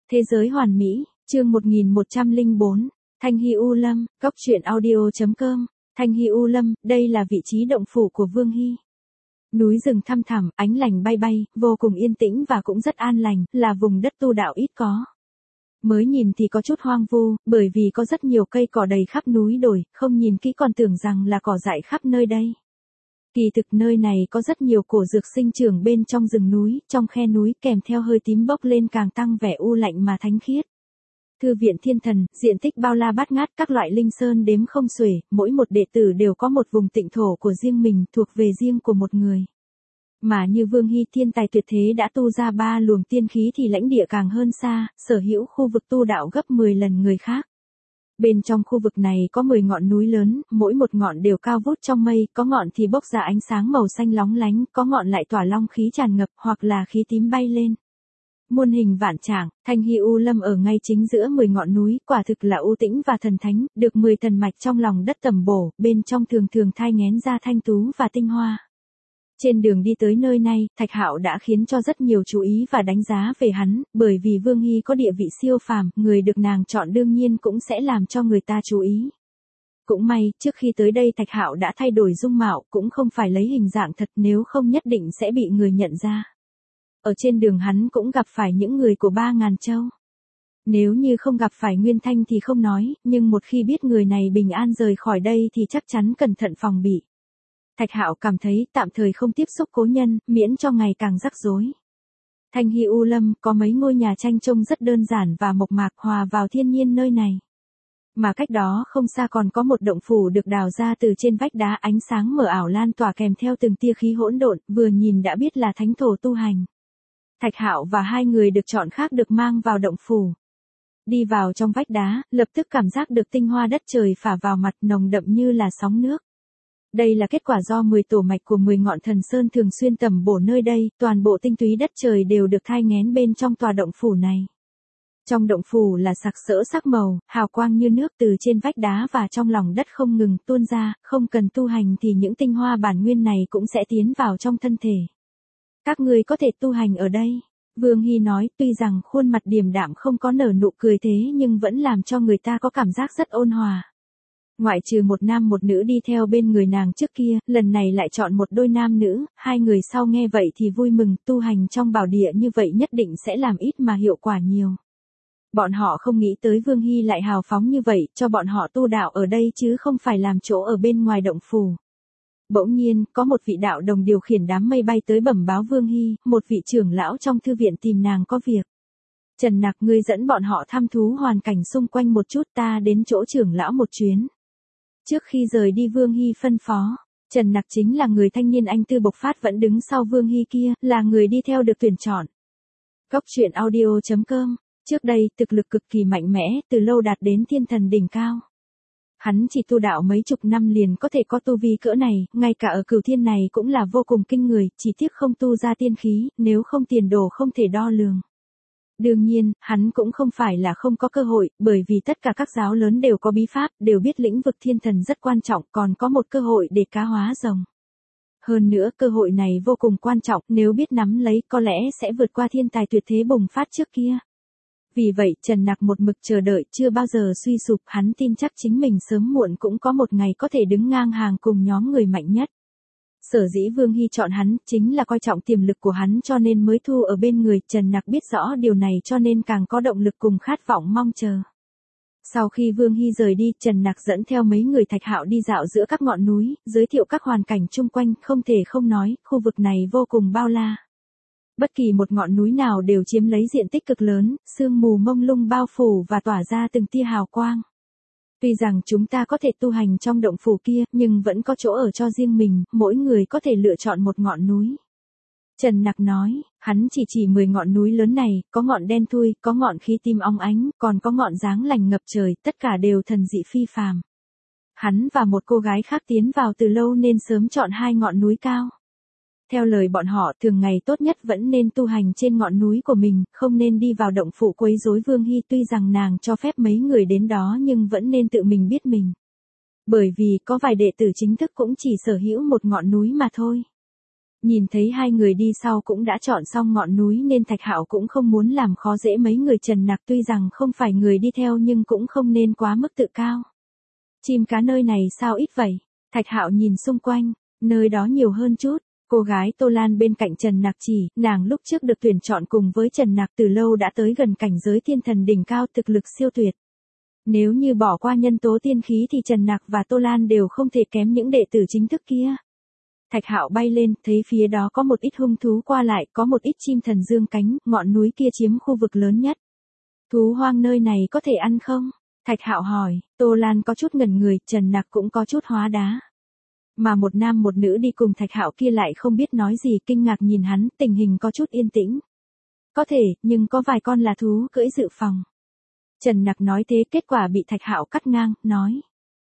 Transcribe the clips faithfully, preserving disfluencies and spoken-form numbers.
Thế giới hoàn mỹ, chương một nghìn một trăm lẻ bốn, Thanh Hy U Lâm, Cốc truyện audio chấm com, Thanh Hy U Lâm, đây là vị trí động phủ của Vương Hy. Núi rừng thăm thẳm, ánh lành bay bay, vô cùng yên tĩnh và cũng rất an lành, là vùng đất tu đạo ít có. Mới nhìn thì có chút hoang vu, bởi vì có rất nhiều cây cỏ đầy khắp núi đồi, không nhìn kỹ còn tưởng rằng là cỏ dại khắp nơi đây. Kỳ thực nơi này có rất nhiều cổ dược sinh trưởng bên trong rừng núi, trong khe núi kèm theo hơi tím bốc lên càng tăng vẻ u lạnh mà thánh khiết. Thư viện Thiên Thần, diện tích bao la bát ngát, các loại linh sơn đếm không xuể, mỗi một đệ tử đều có một vùng tịnh thổ của riêng mình, thuộc về riêng của một người. Mà như Vương Hy thiên tài tuyệt thế đã tu ra ba luồng tiên khí thì lãnh địa càng hơn xa, sở hữu khu vực tu đạo gấp mười lần người khác. Bên trong khu vực này có mười ngọn núi lớn, mỗi một ngọn đều cao vút trong mây, có ngọn thì bốc ra ánh sáng màu xanh lóng lánh, có ngọn lại tỏa long khí tràn ngập hoặc là khí tím bay lên. Muôn hình vạn trạng, Thanh Hy U Lâm ở ngay chính giữa mười ngọn núi, quả thực là u tĩnh và thần thánh, được mười thần mạch trong lòng đất tầm bổ, bên trong thường thường thai nghén ra thanh tú và tinh hoa. Trên đường đi tới nơi này, Thạch Hạo đã khiến cho rất nhiều chú ý và đánh giá về hắn, bởi vì Vương Hy có địa vị siêu phàm, người được nàng chọn đương nhiên cũng sẽ làm cho người ta chú ý. Cũng may, trước khi tới đây Thạch Hạo đã thay đổi dung mạo, cũng không phải lấy hình dạng thật, nếu không nhất định sẽ bị người nhận ra. Ở trên đường hắn cũng gặp phải những người của ba ngàn châu. Nếu như không gặp phải Nguyên Thanh thì không nói, nhưng một khi biết người này bình an rời khỏi đây thì chắc chắn cẩn thận phòng bị. Thạch Hạo cảm thấy tạm thời không tiếp xúc cố nhân, miễn cho ngày càng rắc rối. Thanh Hy U Lâm có mấy ngôi nhà tranh trông rất đơn giản và mộc mạc hòa vào thiên nhiên nơi này. Mà cách đó không xa còn có một động phủ được đào ra từ trên vách đá, ánh sáng mờ ảo lan tỏa kèm theo từng tia khí hỗn độn, vừa nhìn đã biết là thánh thổ tu hành. Thạch Hạo và hai người được chọn khác được mang vào động phủ. Đi vào trong vách đá, lập tức cảm giác được tinh hoa đất trời phả vào mặt, nồng đậm như là sóng nước. Đây là kết quả do mười tổ mạch của mười ngọn thần sơn thường xuyên tầm bổ nơi đây, toàn bộ tinh túy đất trời đều được thai nghén bên trong tòa động phủ này. Trong động phủ là sặc sỡ sắc màu, hào quang như nước từ trên vách đá và trong lòng đất không ngừng tuôn ra, không cần tu hành thì những tinh hoa bản nguyên này cũng sẽ tiến vào trong thân thể. Các ngươi có thể tu hành ở đây. Vương Hy nói, tuy rằng khuôn mặt điềm đạm không có nở nụ cười thế nhưng vẫn làm cho người ta có cảm giác rất ôn hòa. Ngoại trừ một nam một nữ đi theo bên người nàng trước kia, lần này lại chọn một đôi nam nữ, hai người sau nghe vậy thì vui mừng, tu hành trong bảo địa như vậy nhất định sẽ làm ít mà hiệu quả nhiều. Bọn họ không nghĩ tới Vương Hy lại hào phóng như vậy, cho bọn họ tu đạo ở đây chứ không phải làm chỗ ở bên ngoài động phủ. Bỗng nhiên, có một vị đạo đồng điều khiển đám mây bay tới bẩm báo Vương Hy, một vị trưởng lão trong thư viện tìm nàng có việc. Trần Nặc, ngươi dẫn bọn họ thăm thú hoàn cảnh xung quanh một chút, ta đến chỗ trưởng lão một chuyến. Trước khi rời đi Vương Hy phân phó, Trần Nặc chính là người thanh niên anh tư bộc phát vẫn đứng sau Vương Hy kia, là người đi theo được tuyển chọn. Cốc truyện audio chấm com, trước đây thực lực cực kỳ mạnh mẽ, từ lâu đạt đến thiên thần đỉnh cao. Hắn chỉ tu đạo mấy chục năm liền có thể có tu vi cỡ này, ngay cả ở cửu thiên này cũng là vô cùng kinh người, chỉ tiếc không tu ra tiên khí, nếu không tiền đồ không thể đo lường. Đương nhiên, hắn cũng không phải là không có cơ hội, bởi vì tất cả các giáo lớn đều có bí pháp, đều biết lĩnh vực thiên thần rất quan trọng, còn có một cơ hội để cá hóa rồng. Hơn nữa, cơ hội này vô cùng quan trọng, nếu biết nắm lấy có lẽ sẽ vượt qua thiên tài tuyệt thế bùng phát trước kia. Vì vậy, Trần Nặc một mực chờ đợi, chưa bao giờ suy sụp, hắn tin chắc chính mình sớm muộn cũng có một ngày có thể đứng ngang hàng cùng nhóm người mạnh nhất. Sở dĩ Vương Hy chọn hắn, chính là coi trọng tiềm lực của hắn cho nên mới thu ở bên người, Trần Nặc biết rõ điều này cho nên càng có động lực cùng khát vọng mong chờ. Sau khi Vương Hy rời đi, Trần Nặc dẫn theo mấy người Thạch Hạo đi dạo giữa các ngọn núi, giới thiệu các hoàn cảnh chung quanh, không thể không nói, khu vực này vô cùng bao la. Bất kỳ một ngọn núi nào đều chiếm lấy diện tích cực lớn, sương mù mông lung bao phủ và tỏa ra từng tia hào quang. Tuy rằng chúng ta có thể tu hành trong động phủ kia, nhưng vẫn có chỗ ở cho riêng mình, mỗi người có thể lựa chọn một ngọn núi. Trần Nặc nói, hắn chỉ chỉ mười ngọn núi lớn này, có ngọn đen thui, có ngọn khí tim óng ánh, còn có ngọn dáng lành ngập trời, tất cả đều thần dị phi phàm. Hắn và một cô gái khác tiến vào từ lâu nên sớm chọn hai ngọn núi cao. Theo lời bọn họ, thường ngày tốt nhất vẫn nên tu hành trên ngọn núi của mình, không nên đi vào động phủ quấy rối Vương Hy, tuy rằng nàng cho phép mấy người đến đó nhưng vẫn nên tự mình biết mình. Bởi vì có vài đệ tử chính thức cũng chỉ sở hữu một ngọn núi mà thôi. Nhìn thấy hai người đi sau cũng đã chọn xong ngọn núi nên Thạch Hạo cũng không muốn làm khó dễ mấy người Trần Nặc, tuy rằng không phải người đi theo nhưng cũng không nên quá mức tự cao. Chim cá nơi này sao ít vậy? Thạch Hạo nhìn xung quanh, nơi đó nhiều hơn chút. Cô gái Tô Lan bên cạnh Trần Nặc chỉ, nàng lúc trước được tuyển chọn cùng với Trần Nặc từ lâu đã tới gần cảnh giới thiên thần đỉnh cao, thực lực siêu tuyệt. Nếu như bỏ qua nhân tố tiên khí thì Trần Nặc và Tô Lan đều không thể kém những đệ tử chính thức kia. Thạch Hạo bay lên, thấy phía đó có một ít hung thú qua lại, có một ít chim thần dương cánh, ngọn núi kia chiếm khu vực lớn nhất. Thú hoang nơi này có thể ăn không? Thạch Hạo hỏi. Tô Lan có chút ngẩn người, Trần Nặc cũng có chút hóa đá. Mà một nam một nữ đi cùng Thạch Hạo kia lại không biết nói gì, kinh ngạc nhìn hắn, tình hình có chút yên tĩnh. Có thể, nhưng có vài con là thú cưỡi dự phòng. Trần Nặc nói thế, kết quả bị Thạch Hạo cắt ngang, nói.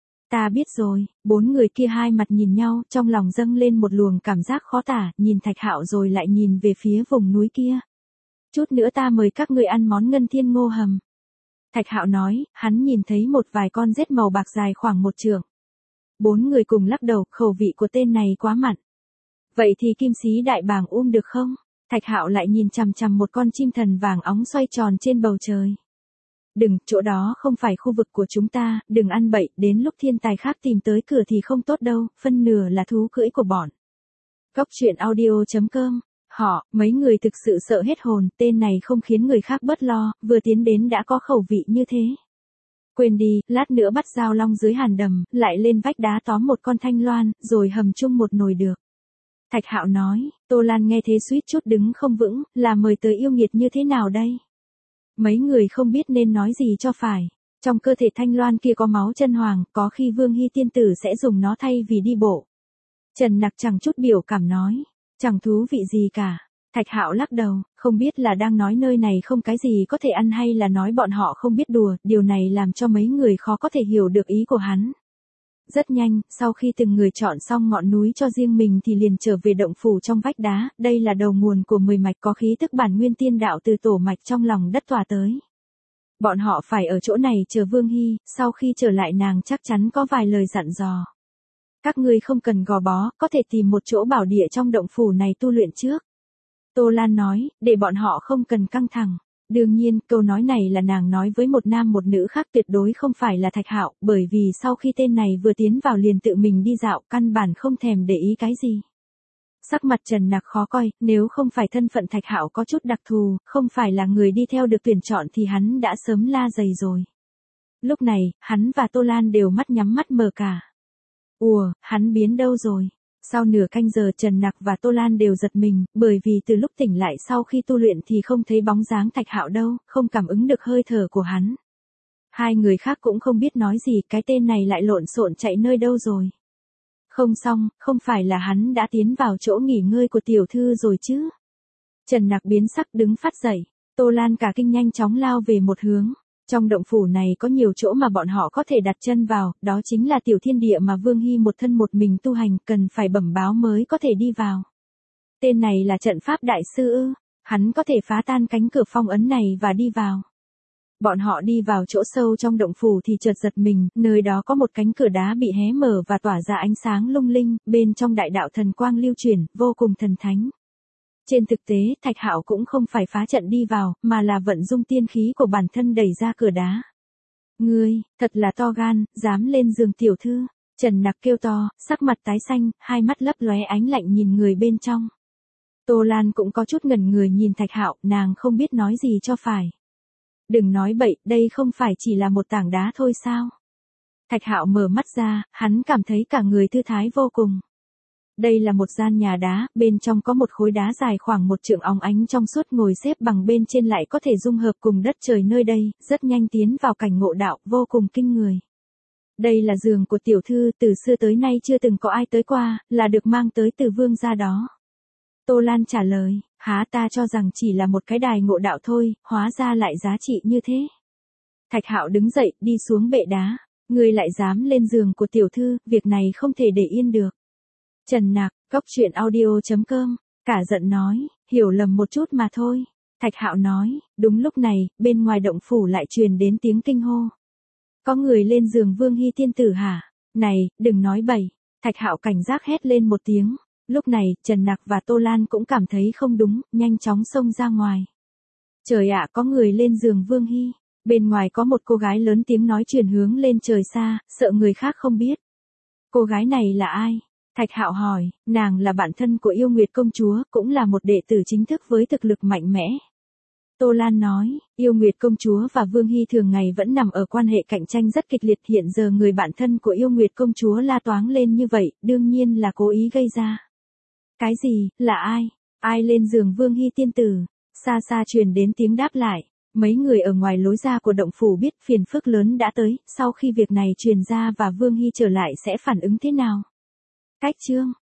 Ta biết rồi. Bốn người kia hai mặt nhìn nhau, trong lòng dâng lên một luồng cảm giác khó tả, nhìn Thạch Hạo rồi lại nhìn về phía vùng núi kia. Chút nữa ta mời các ngươi ăn món ngân thiên ngô hầm. Thạch Hạo nói, hắn nhìn thấy một vài con rết màu bạc dài khoảng một trượng. Bốn người cùng lắc đầu, khẩu vị của tên này quá mặn. Vậy thì kim xí đại bàng um được không? Thạch Hạo lại nhìn chằm chằm một con chim thần vàng óng xoay tròn trên bầu trời. Đừng, chỗ đó không phải khu vực của chúng ta, đừng ăn bậy, đến lúc thiên tài khác tìm tới cửa thì không tốt đâu, phân nửa là thú cưỡi của bọn. Góc truyện audio chấm com. Họ, mấy người thực sự sợ hết hồn, tên này không khiến người khác bớt lo, vừa tiến đến đã có khẩu vị như thế. Quên đi, lát nữa bắt dao long dưới hàn đầm, lại lên vách đá tóm một con thanh loan, rồi hầm chung một nồi được. Thạch Hạo nói. Tô Lan nghe thế suýt chút đứng không vững, là mời tới yêu nghiệt như thế nào đây? Mấy người không biết nên nói gì cho phải. Trong cơ thể thanh loan kia có máu chân hoàng, có khi Vương Hy tiên tử sẽ dùng nó thay vì đi bộ. Trần Nặc chẳng chút biểu cảm nói. Chẳng thú vị gì cả. Thạch Hạo lắc đầu, không biết là đang nói nơi này không cái gì có thể ăn hay là nói bọn họ không biết đùa, điều này làm cho mấy người khó có thể hiểu được ý của hắn. Rất nhanh, sau khi từng người chọn xong ngọn núi cho riêng mình thì liền trở về động phủ trong vách đá, đây là đầu nguồn của mười mạch có khí tức bản nguyên tiên đạo từ tổ mạch trong lòng đất tỏa tới. Bọn họ phải ở chỗ này chờ Vương Hy, sau khi trở lại nàng chắc chắn có vài lời dặn dò. Các ngươi không cần gò bó, có thể tìm một chỗ bảo địa trong động phủ này tu luyện trước. Tô Lan nói, để bọn họ không cần căng thẳng. Đương nhiên, câu nói này là nàng nói với một nam một nữ khác, tuyệt đối không phải là Thạch Hạo, bởi vì sau khi tên này vừa tiến vào liền tự mình đi dạo, căn bản không thèm để ý cái gì. Sắc mặt Trần Nặc khó coi, nếu không phải thân phận Thạch Hạo có chút đặc thù, không phải là người đi theo được tuyển chọn thì hắn đã sớm la dày rồi. Lúc này, hắn và Tô Lan đều mắt nhắm mắt mở cả. Ủa, hắn biến đâu rồi? Sau nửa canh giờ Trần Nặc và Tô Lan đều giật mình, bởi vì từ lúc tỉnh lại sau khi tu luyện thì không thấy bóng dáng Thạch Hạo đâu, không cảm ứng được hơi thở của hắn. Hai người khác cũng không biết nói gì, cái tên này lại lộn xộn chạy nơi đâu rồi. Không xong, không phải là hắn đã tiến vào chỗ nghỉ ngơi của tiểu thư rồi chứ? Trần Nặc biến sắc đứng phát dậy, Tô Lan cả kinh nhanh chóng lao về một hướng. Trong động phủ này có nhiều chỗ mà bọn họ có thể đặt chân vào, đó chính là tiểu thiên địa mà Vương Hy một thân một mình tu hành, cần phải bẩm báo mới có thể đi vào. Tên này là trận pháp đại sư ư? Hắn có thể phá tan cánh cửa phong ấn này và đi vào. Bọn họ đi vào chỗ sâu trong động phủ thì chợt giật mình, nơi đó có một cánh cửa đá bị hé mở và tỏa ra ánh sáng lung linh, bên trong đại đạo thần quang lưu chuyển, vô cùng thần thánh. Trên thực tế, Thạch Hạo cũng không phải phá trận đi vào, mà là vận dụng tiên khí của bản thân đẩy ra cửa đá. Ngươi, thật là to gan, dám lên giường tiểu thư. Trần Nặc kêu to, sắc mặt tái xanh, hai mắt lấp lóe ánh lạnh nhìn người bên trong. Tô Lan cũng có chút ngẩn người nhìn Thạch Hạo, nàng không biết nói gì cho phải. Đừng nói bậy, đây không phải chỉ là một tảng đá thôi sao? Thạch Hạo mở mắt ra, hắn cảm thấy cả người thư thái vô cùng. Đây là một gian nhà đá, bên trong có một khối đá dài khoảng một trượng óng ánh trong suốt ngồi xếp bằng bên trên lại có thể dung hợp cùng đất trời nơi đây, rất nhanh tiến vào cảnh ngộ đạo, vô cùng kinh người. Đây là giường của tiểu thư, từ xưa tới nay chưa từng có ai tới qua, là được mang tới từ vương gia đó. Tô Lan trả lời, há ta cho rằng chỉ là một cái đài ngộ đạo thôi, hóa ra lại giá trị như thế. Thạch Hạo đứng dậy, đi xuống bệ đá, người lại dám lên giường của tiểu thư, việc này không thể để yên được. Trần Nặc, góc truyện audio chấm com, cả giận nói, hiểu lầm một chút mà thôi. Thạch Hạo nói, đúng lúc này, bên ngoài động phủ lại truyền đến tiếng kinh hô. Có người lên giường Vương Hy tiên tử hả? Này, đừng nói bậy. Thạch Hạo cảnh giác hét lên một tiếng. Lúc này, Trần Nặc và Tô Lan cũng cảm thấy không đúng, nhanh chóng xông ra ngoài. Trời ạ, có người lên giường Vương Hy. Bên ngoài có một cô gái lớn tiếng nói truyền hướng lên trời xa, sợ người khác không biết. Cô gái này là ai? Thạch Hạo hỏi, nàng là bạn thân của Yêu Nguyệt công chúa, cũng là một đệ tử chính thức với thực lực mạnh mẽ. Tô Lan nói, Yêu Nguyệt công chúa và Vương Hy thường ngày vẫn nằm ở quan hệ cạnh tranh rất kịch liệt, hiện giờ người bạn thân của Yêu Nguyệt công chúa la toáng lên như vậy, đương nhiên là cố ý gây ra. Cái gì, là ai? Ai lên giường Vương Hy tiên tử? Xa xa truyền đến tiếng đáp lại. Mấy người ở ngoài lối ra của động phủ biết phiền phức lớn đã tới, sau khi việc này truyền ra và Vương Hy trở lại sẽ phản ứng thế nào? Cách chương